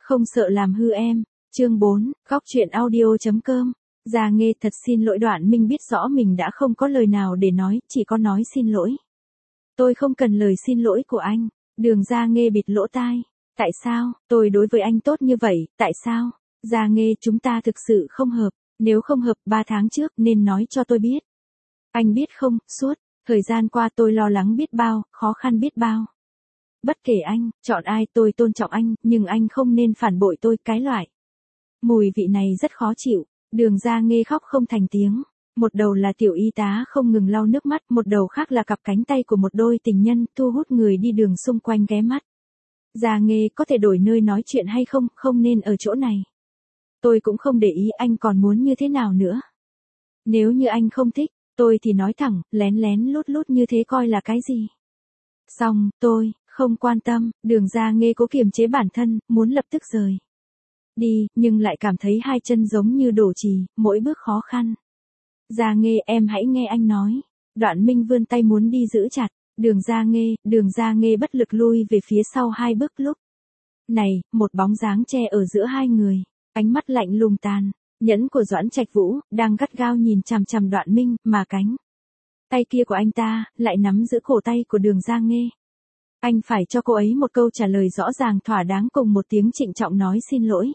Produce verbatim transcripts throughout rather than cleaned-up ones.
Không sợ làm hư em. Chương bốn, góc truyện audio.com. Gia Nghê thật xin lỗi. Đoạn Minh biết rõ mình đã không có lời nào để nói, chỉ có nói xin lỗi. Tôi không cần lời xin lỗi của anh. Đường Gia Nghê bịt lỗ tai. Tại sao, tôi đối với anh tốt như vậy, tại sao? Gia Nghê, chúng ta thực sự không hợp. Nếu không hợp ba tháng trước nên nói cho tôi biết. Anh biết không, suốt thời gian qua tôi lo lắng biết bao, khó khăn biết bao. Bất kể anh chọn ai tôi tôn trọng anh, nhưng anh không nên phản bội tôi, cái loại. Mùi vị này rất khó chịu. Đường Gia Nghê khóc không thành tiếng. Một đầu là tiểu y tá không ngừng lau nước mắt, một đầu khác là cặp cánh tay của một đôi tình nhân thu hút người đi đường xung quanh ghé mắt. Gia Nghê, có thể đổi nơi nói chuyện hay không, không nên ở chỗ này. Tôi cũng không để ý anh còn muốn như thế nào nữa. Nếu như anh không thích, tôi thì nói thẳng, lén lén lút lút như thế coi là cái gì. Xong, tôi không quan tâm. Đường Gia Nghê cố kiềm chế bản thân, muốn lập tức rời đi, nhưng lại cảm thấy hai chân giống như đổ chì, mỗi bước khó khăn. Gia Nghê, em hãy nghe anh nói. Đoạn Minh vươn tay muốn đi giữ chặt. Đường Gia Nghê, Đường Gia Nghê bất lực lui về phía sau hai bước. Lúc này, một bóng dáng che ở giữa hai người, ánh mắt lạnh lùng tàn nhẫn của Doãn Trạch Vũ đang gắt gao nhìn chằm chằm Đoạn Minh, mà cánh tay kia của anh ta lại nắm giữ cổ tay của Đường Gia Nghê. Anh phải cho cô ấy một câu trả lời rõ ràng thỏa đáng, cùng một tiếng trịnh trọng nói xin lỗi.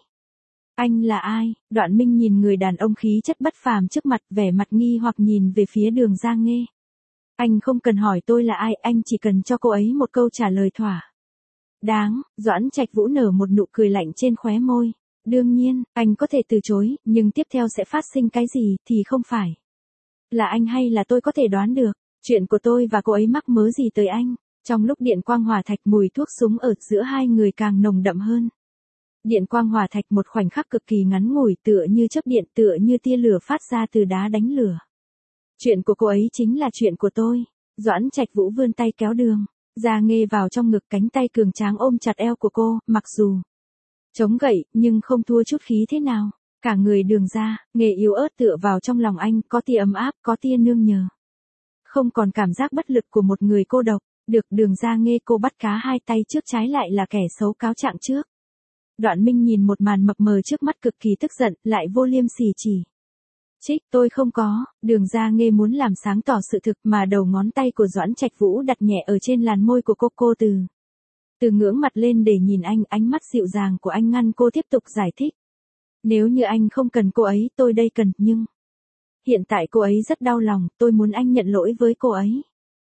Anh là ai? Đoạn Minh nhìn người đàn ông khí chất bất phàm trước mặt, vẻ mặt nghi hoặc nhìn về phía Đường Gia Nghê. Anh không cần hỏi tôi là ai, anh chỉ cần cho cô ấy một câu trả lời thỏa đáng. Doãn Trạch Vũ nở một nụ cười lạnh trên khóe môi. Đương nhiên, anh có thể từ chối, nhưng tiếp theo sẽ phát sinh cái gì thì không phải là anh hay là tôi có thể đoán được. Chuyện của tôi và cô ấy mắc mớ gì tới anh? Trong lúc điện quang hỏa thạch, mùi thuốc súng ở giữa hai người càng nồng đậm hơn. Điện quang hỏa thạch một khoảnh khắc cực kỳ ngắn ngủi, tựa như chớp điện, tựa như tia lửa phát ra từ đá đánh lửa. Chuyện của cô ấy chính là chuyện của tôi. Doãn Trạch Vũ vươn tay kéo Đường Gia Nghê vào trong ngực, cánh tay cường tráng ôm chặt eo của cô, mặc dù chống gậy, nhưng không thua chút khí thế nào. Cả người Đường Gia Nghê yếu ớt tựa vào trong lòng anh, có tia ấm áp, có tia nương nhờ. Không còn cảm giác bất lực của một người cô độc. Được Đường Gia Nghê cô bắt cá hai tay trước, trái lại là kẻ xấu cáo trạng trước. Đoạn Minh nhìn một màn mập mờ trước mắt cực kỳ tức giận, lại vô liêm sỉ chỉ trích, tôi không có. Đường Gia Nghê muốn làm sáng tỏ sự thực, mà đầu ngón tay của Doãn Trạch Vũ đặt nhẹ ở trên làn môi của cô. Cô từ từ ngưỡng mặt lên để nhìn anh, ánh mắt dịu dàng của anh ngăn cô tiếp tục giải thích. Nếu như anh không cần cô ấy, tôi đây cần, nhưng hiện tại cô ấy rất đau lòng, tôi muốn anh nhận lỗi với cô ấy.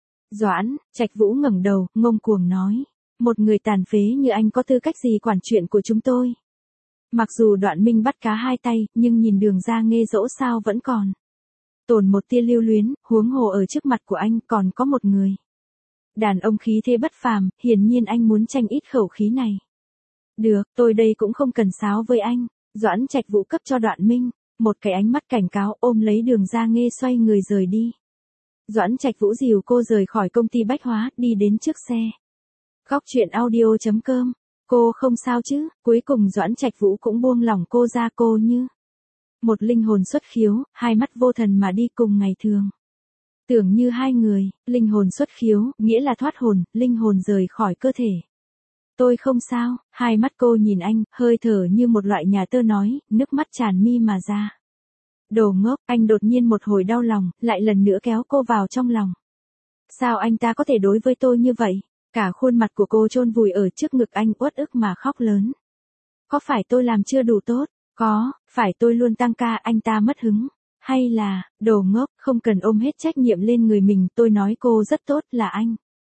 Doãn Trạch Vũ ngẩng đầu, ngông cuồng nói. Một người tàn phế như anh có tư cách gì quản chuyện của chúng tôi? Mặc dù Đoạn Minh bắt cá hai tay, nhưng nhìn Đường Gia Nghê dẫu sao vẫn còn tồn một tia lưu luyến, huống hồ ở trước mặt của anh còn có một người đàn ông khí thế bất phàm, hiển nhiên anh muốn tranh ít khẩu khí này. Được, tôi đây cũng không cần sáo với anh. Doãn Trạch Vũ cấp cho Đoạn Minh một cái ánh mắt cảnh cáo, ôm lấy Đường Gia Nghê xoay người rời đi. Doãn Trạch Vũ dìu cô rời khỏi công ty bách hóa, đi đến trước xe. Góc truyện audio.com. Cô không sao chứ? Cuối cùng Doãn Trạch Vũ cũng buông lỏng cô ra, cô như một linh hồn xuất khiếu, hai mắt vô thần mà đi cùng ngày thường. Tưởng như hai người, linh hồn xuất khiếu, nghĩa là thoát hồn, linh hồn rời khỏi cơ thể. Tôi không sao. Hai mắt cô nhìn anh, hơi thở như một loại nhà tơ nói, nước mắt tràn mi mà ra. Đồ ngốc. Anh đột nhiên một hồi đau lòng, lại lần nữa kéo cô vào trong lòng. Sao anh ta có thể đối với tôi như vậy? Cả khuôn mặt của cô chôn vùi ở trước ngực anh, uất ức mà khóc lớn. Có phải tôi làm chưa đủ tốt? Có, phải tôi luôn tăng ca anh ta mất hứng? Hay là, đồ ngốc, không cần ôm hết trách nhiệm lên người mình, tôi nói cô rất tốt, là anh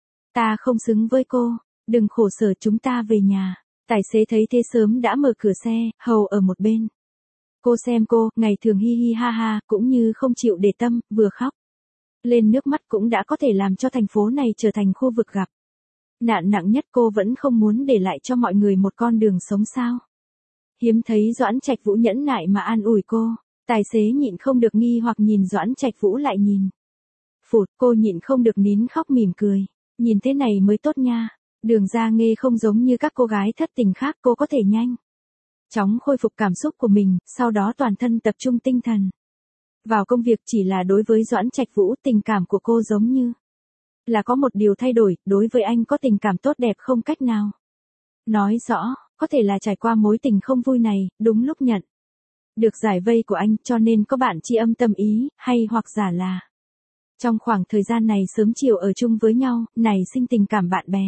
ta không xứng với cô. Đừng khổ sở, chúng ta về nhà. Tài xế thấy thế sớm đã mở cửa xe, hầu ở một bên. Cô xem cô, ngày thường hi hi ha ha, cũng như không chịu để tâm, vừa khóc lên nước mắt cũng đã có thể làm cho thành phố này trở thành khu vực gặp nạn nặng nhất. Cô vẫn không muốn để lại cho mọi người một con đường sống sao? Hiếm thấy Doãn Trạch Vũ nhẫn nại mà an ủi cô. Tài xế nhịn không được nghi hoặc nhìn Doãn Trạch Vũ, lại nhìn phụt, cô nhịn không được nín khóc mỉm cười. Nhìn thế này mới tốt nha. Đường Gia Nghê không giống như các cô gái thất tình khác, cô có thể nhanh chóng khôi phục cảm xúc của mình, sau đó toàn thân tập trung tinh thần vào công việc. Chỉ là đối với Doãn Trạch Vũ, tình cảm của cô giống như là có một điều thay đổi, đối với anh có tình cảm tốt đẹp không cách nào nói rõ. có thể là trải qua mối tình không vui này, đúng lúc nhận được giải vây của anh cho nên có bạn tri âm tâm ý, hay hoặc giả là trong khoảng thời gian này sớm chiều ở chung với nhau, nảy sinh tình cảm bạn bè.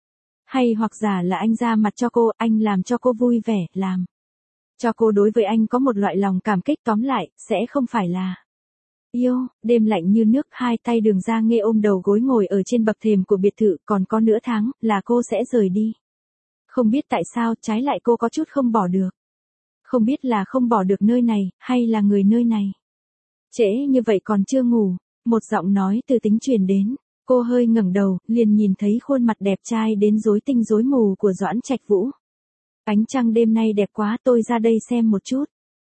Hay hoặc giả là anh ra mặt cho cô, anh làm cho cô vui vẻ, làm cho cô đối với anh có một loại lòng cảm kích, tóm lại, sẽ không phải là yêu. Đêm lạnh như nước, hai tay Đường Ra Nghê ôm đầu gối ngồi ở trên bậc thềm của biệt thự, còn có nửa tháng là cô sẽ rời đi. Không biết tại sao, trái lại cô có chút không bỏ được. Không biết là không bỏ được nơi này, hay là người nơi này. Trễ như vậy còn chưa ngủ, một giọng nói từ tính truyền đến. Cô hơi ngẩng đầu, liền nhìn thấy khuôn mặt đẹp trai đến rối tinh rối mù của Doãn Trạch Vũ. Ánh trăng đêm nay đẹp quá, tôi ra đây xem một chút.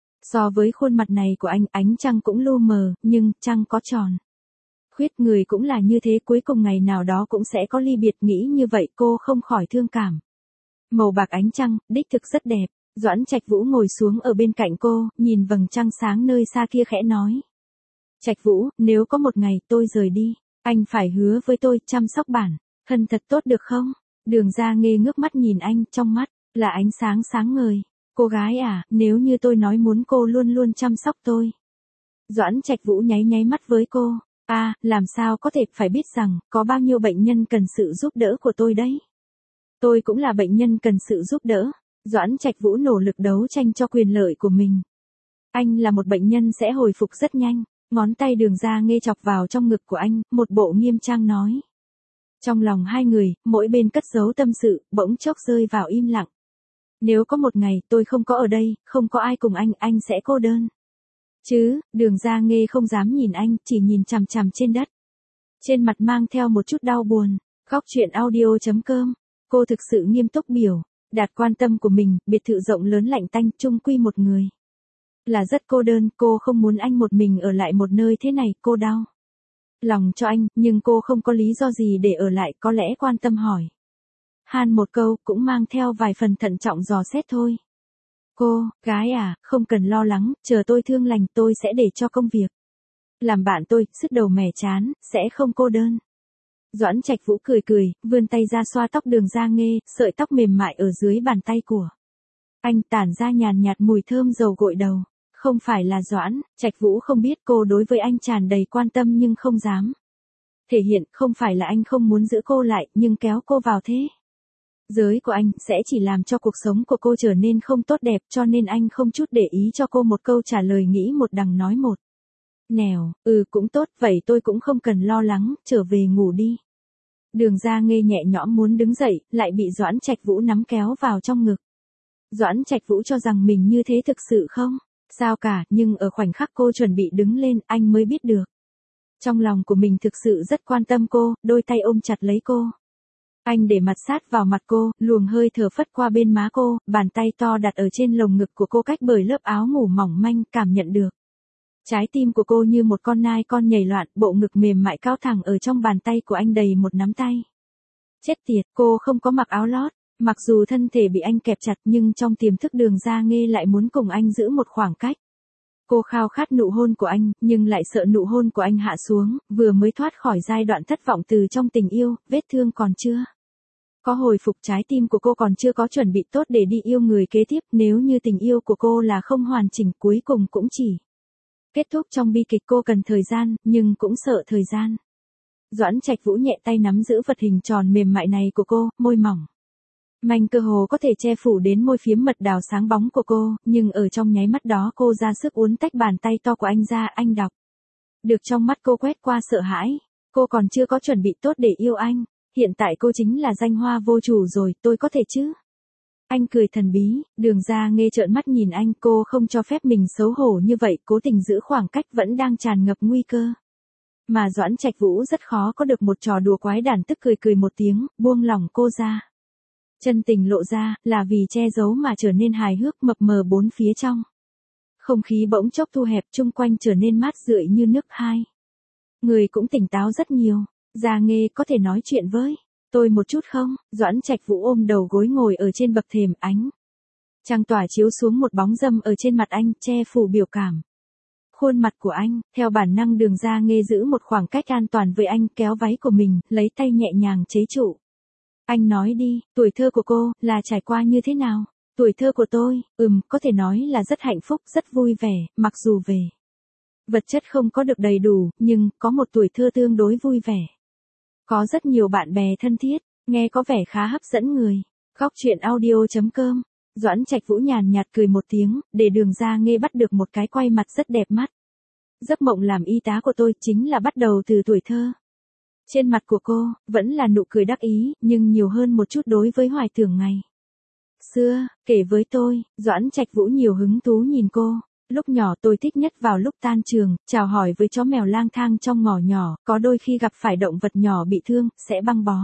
So với khuôn mặt này của anh, ánh trăng cũng lu mờ, nhưng trăng có tròn khuyết, người cũng là như thế, cuối cùng ngày nào đó cũng sẽ có ly biệt, nghĩ như vậy cô không khỏi thương cảm. Màu bạc ánh trăng, đích thực rất đẹp. Doãn Trạch Vũ ngồi xuống ở bên cạnh cô, nhìn vầng trăng sáng nơi xa kia khẽ nói. Trạch Vũ, nếu có một ngày tôi rời đi, anh phải hứa với tôi chăm sóc bản thân thật tốt được không? Đường Ra Nghê ngước mắt nhìn anh, trong mắt là ánh sáng sáng ngời. Cô gái à, nếu như tôi nói muốn cô luôn luôn chăm sóc tôi. Doãn Trạch Vũ nháy nháy mắt với cô. À, làm sao có thể, phải biết rằng, có bao nhiêu bệnh nhân cần sự giúp đỡ của tôi đấy. Tôi cũng là bệnh nhân cần sự giúp đỡ. Doãn Trạch Vũ nỗ lực đấu tranh cho quyền lợi của mình. Anh là một bệnh nhân sẽ hồi phục rất nhanh. Ngón tay Đường Ra Nghê chọc vào trong ngực của anh, một bộ nghiêm trang nói. Trong lòng hai người, mỗi bên cất giấu tâm sự, bỗng chốc rơi vào im lặng. Nếu có một ngày tôi không có ở đây, không có ai cùng anh, anh sẽ cô đơn. Chứ, Đường Ra Nghê không dám nhìn anh, chỉ nhìn chằm chằm trên đất. Trên mặt mang theo một chút đau buồn. Góc truyện audio chấm com. Cô thực sự nghiêm túc biểu đạt quan tâm của mình, biệt thự rộng lớn lạnh tanh, chung quy một người. Là rất cô đơn, cô không muốn anh một mình ở lại một nơi thế này, cô đau lòng cho anh, nhưng cô không có lý do gì để ở lại, có lẽ quan tâm hỏi han một câu, cũng mang theo vài phần thận trọng dò xét thôi. Cô, gái à, không cần lo lắng, chờ tôi thương lành tôi sẽ để cho công việc làm bạn tôi, sứt đầu mẻ chán, sẽ không cô đơn. Doãn Trạch Vũ cười cười, vươn tay ra xoa tóc Đường Ra Nghê, sợi tóc mềm mại ở dưới bàn tay của anh tản ra nhàn nhạt mùi thơm dầu gội đầu. Không phải là Doãn Trạch Vũ không biết cô đối với anh tràn đầy quan tâm nhưng không dám thể hiện, không phải là anh không muốn giữ cô lại, nhưng kéo cô vào thế giới của anh sẽ chỉ làm cho cuộc sống của cô trở nên không tốt đẹp, cho nên anh không chút để ý cho cô một câu trả lời nghĩ một đằng nói một nẻo. Ừ, cũng tốt, vậy tôi cũng không cần lo lắng, trở về ngủ đi. Đường Ra Nghê nhẹ nhõm muốn đứng dậy, lại bị Doãn Trạch Vũ nắm kéo vào trong ngực. Doãn Trạch Vũ cho rằng mình như thế thực sự không sao cả, nhưng ở khoảnh khắc cô chuẩn bị đứng lên, anh mới biết được trong lòng của mình thực sự rất quan tâm cô, đôi tay ôm chặt lấy cô. Anh để mặt sát vào mặt cô, luồng hơi thở phất qua bên má cô, bàn tay to đặt ở trên lồng ngực của cô cách bởi lớp áo ngủ mỏng manh, cảm nhận được trái tim của cô như một con nai con nhảy loạn, bộ ngực mềm mại cao thẳng ở trong bàn tay của anh đầy một nắm tay. Chết tiệt, cô không có mặc áo lót, mặc dù thân thể bị anh kẹp chặt nhưng trong tiềm thức Đường Ra Nghê lại muốn cùng anh giữ một khoảng cách. Cô khao khát nụ hôn của anh, nhưng lại sợ nụ hôn của anh hạ xuống, vừa mới thoát khỏi giai đoạn thất vọng từ trong tình yêu, vết thương còn chưa có hồi phục, trái tim của cô còn chưa có chuẩn bị tốt để đi yêu người kế tiếp, nếu như tình yêu của cô là không hoàn chỉnh, cuối cùng cũng chỉ kết thúc trong bi kịch. Cô cần thời gian, nhưng cũng sợ thời gian. Doãn Trạch Vũ nhẹ tay nắm giữ vật hình tròn mềm mại này của cô, môi mỏng manh cơ hồ có thể che phủ đến môi phiếm mật đào sáng bóng của cô, nhưng ở trong nháy mắt đó cô ra sức uốn tách bàn tay to của anh ra, anh đọc được trong mắt cô quét qua sợ hãi. Cô còn chưa có chuẩn bị tốt để yêu anh, hiện tại cô chính là danh hoa vô chủ rồi, tôi có thể chứ? Anh cười thần bí. Đường Ra Nghê trợn mắt nhìn anh, cô không cho phép mình xấu hổ như vậy, cố tình giữ khoảng cách vẫn đang tràn ngập nguy cơ. Mà Doãn Trạch Vũ rất khó có được một trò đùa quái đản, tức cười cười một tiếng, buông lỏng cô ra. Chân tình lộ ra, là vì che giấu mà trở nên hài hước, mập mờ bốn phía trong. Không khí bỗng chốc thu hẹp, chung quanh trở nên mát rượi như nước. Hai người cũng tỉnh táo rất nhiều. Ra Nghê, có thể nói chuyện với tôi một chút không? Doãn Trạch Vũ ôm đầu gối ngồi ở trên bậc thềm, ánh trăng tỏa chiếu xuống một bóng dâm ở trên mặt anh, che phủ biểu cảm khuôn mặt của anh. Theo bản năng Đường Ra Nghê giữ một khoảng cách an toàn với anh, kéo váy của mình, lấy tay nhẹ nhàng chế trụ Anh nói đi, tuổi thơ của cô, là trải qua như thế nào? Tuổi thơ của tôi, ừm, có thể nói là rất hạnh phúc, rất vui vẻ, mặc dù về vật chất không có được đầy đủ, nhưng có một tuổi thơ tương đối vui vẻ. Có rất nhiều bạn bè thân thiết, nghe có vẻ khá hấp dẫn người. Góc chuyện audio chấm com. Doãn Trạch Vũ nhàn nhạt cười một tiếng, để Đường Gia Nghê bắt được một cái quay mặt rất đẹp mắt. Giấc mộng làm y tá của tôi chính là bắt đầu từ tuổi thơ. Trên mặt của cô, vẫn là nụ cười đắc ý, nhưng nhiều hơn một chút đối với hoài tưởng ngày xưa, kể với tôi, Doãn Trạch Vũ nhiều hứng thú nhìn cô. Lúc nhỏ tôi thích nhất vào lúc tan trường, chào hỏi với chó mèo lang thang trong ngõ nhỏ, có đôi khi gặp phải động vật nhỏ bị thương, sẽ băng bó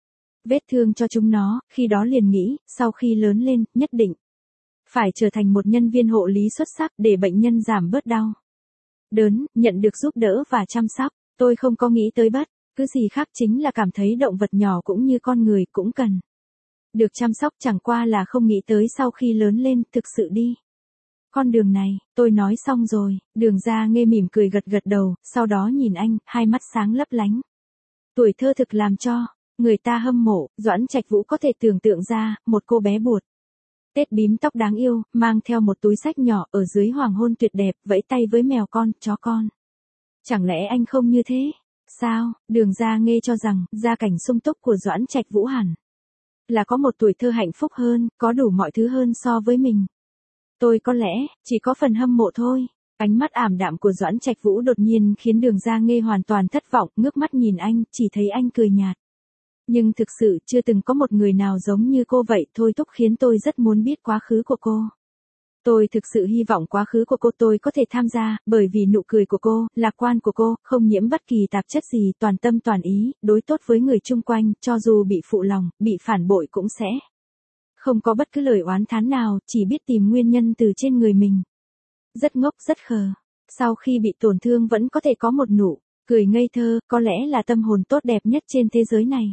vết thương cho chúng nó, khi đó liền nghĩ, sau khi lớn lên, nhất định phải trở thành một nhân viên hộ lý xuất sắc để bệnh nhân giảm bớt đau đớn, nhận được giúp đỡ và chăm sóc. Tôi không có nghĩ tới bất cứ gì khác, chính là cảm thấy động vật nhỏ cũng như con người cũng cần được chăm sóc, chẳng qua là không nghĩ tới sau khi lớn lên, thực sự đi con đường này. Tôi nói xong rồi, Đường Gia Nghê mỉm cười gật gật đầu, sau đó nhìn anh, hai mắt sáng lấp lánh. Tuổi thơ thực làm cho người ta hâm mộ. Doãn Trạch Vũ có thể tưởng tượng ra, một cô bé buột tết bím tóc đáng yêu, mang theo một túi xách nhỏ, ở dưới hoàng hôn tuyệt đẹp, vẫy tay với mèo con, chó con. Chẳng lẽ anh không như thế? Sao? Đường Gia Nghê cho rằng, gia cảnh sung túc của Doãn Trạch Vũ hẳn là có một tuổi thơ hạnh phúc hơn, có đủ mọi thứ hơn so với mình. Tôi có lẽ, chỉ có phần hâm mộ thôi. Ánh mắt ảm đạm của Doãn Trạch Vũ đột nhiên khiến Đường Gia Nghê hoàn toàn thất vọng, ngước mắt nhìn anh, chỉ thấy anh cười nhạt. Nhưng thực sự chưa từng có một người nào giống như cô vậy thôi thúc khiến tôi rất muốn biết quá khứ của cô. Tôi thực sự hy vọng quá khứ của cô tôi có thể tham gia, bởi vì nụ cười của cô, lạc quan của cô, không nhiễm bất kỳ tạp chất gì, toàn tâm toàn ý, đối tốt với người chung quanh, cho dù bị phụ lòng, bị phản bội cũng sẽ không có bất cứ lời oán thán nào, chỉ biết tìm nguyên nhân từ trên người mình. Rất ngốc, rất khờ. Sau khi bị tổn thương vẫn có thể có một nụ cười ngây thơ, có lẽ là tâm hồn tốt đẹp nhất trên thế giới này.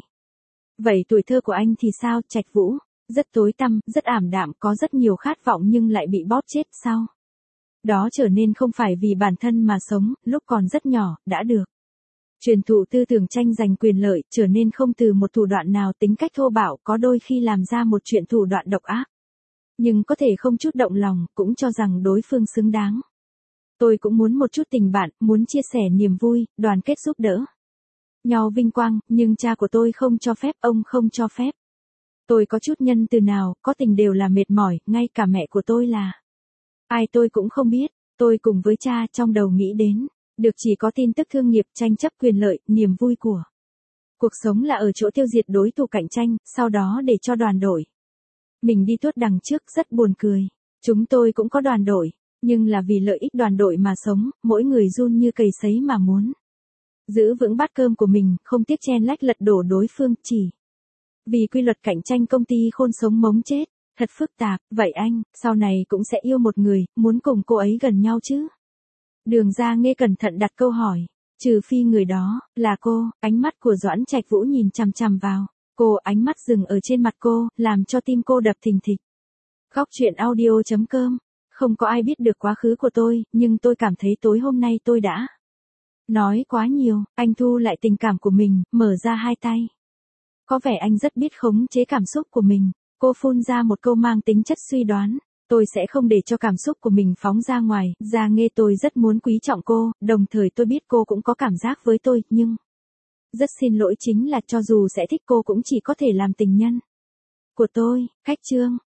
Vậy tuổi thơ của anh thì sao, Trạch Vũ? Rất tối tăm, rất ảm đạm, có rất nhiều khát vọng nhưng lại bị bóp chết sao? Đó trở nên không phải vì bản thân mà sống, lúc còn rất nhỏ, đã được truyền thụ tư tưởng tranh giành quyền lợi, trở nên không từ một thủ đoạn nào, tính cách thô bạo, có đôi khi làm ra một chuyện thủ đoạn độc ác. Nhưng có thể không chút động lòng, cũng cho rằng đối phương xứng đáng. Tôi cũng muốn một chút tình bạn, muốn chia sẻ niềm vui, đoàn kết giúp đỡ nhau vinh quang, nhưng cha của tôi không cho phép, ông không cho phép. Tôi có chút nhân từ nào, có tình đều là mệt mỏi, ngay cả mẹ của tôi là ai tôi cũng không biết. Tôi cùng với cha trong đầu nghĩ đến được chỉ có tin tức thương nghiệp, tranh chấp quyền lợi, niềm vui của cuộc sống là ở chỗ tiêu diệt đối thủ cạnh tranh, sau đó để cho đoàn đội mình đi tuốt đằng trước. Rất buồn cười. Chúng tôi cũng có đoàn đội, nhưng là vì lợi ích đoàn đội mà sống, mỗi người run như cầy sấy mà muốn giữ vững bát cơm của mình, không tiếc chen lách lật đổ đối phương, chỉ vì quy luật cạnh tranh công ty khôn sống mống chết. Thật phức tạp. Vậy anh, sau này cũng sẽ yêu một người, muốn cùng cô ấy gần nhau chứ? Đường Gia Nghê cẩn thận đặt câu hỏi. Trừ phi người đó là cô. Ánh mắt của Doãn Trạch Vũ nhìn chằm chằm vào cô, ánh mắt dừng ở trên mặt cô, làm cho tim cô đập thình thịch. Góc chuyện audio chấm com. Không có ai biết được quá khứ của tôi, nhưng tôi cảm thấy tối hôm nay tôi đã nói quá nhiều. Anh thu lại tình cảm của mình, mở ra hai tay. Có vẻ anh rất biết khống chế cảm xúc của mình. Cô phun ra một câu mang tính chất suy đoán. Tôi sẽ không để cho cảm xúc của mình phóng ra ngoài. Gia Nghê, tôi rất muốn quý trọng cô, đồng thời tôi biết cô cũng có cảm giác với tôi, nhưng rất xin lỗi, chính là cho dù sẽ thích cô cũng chỉ có thể làm tình nhân của tôi. Cách chương.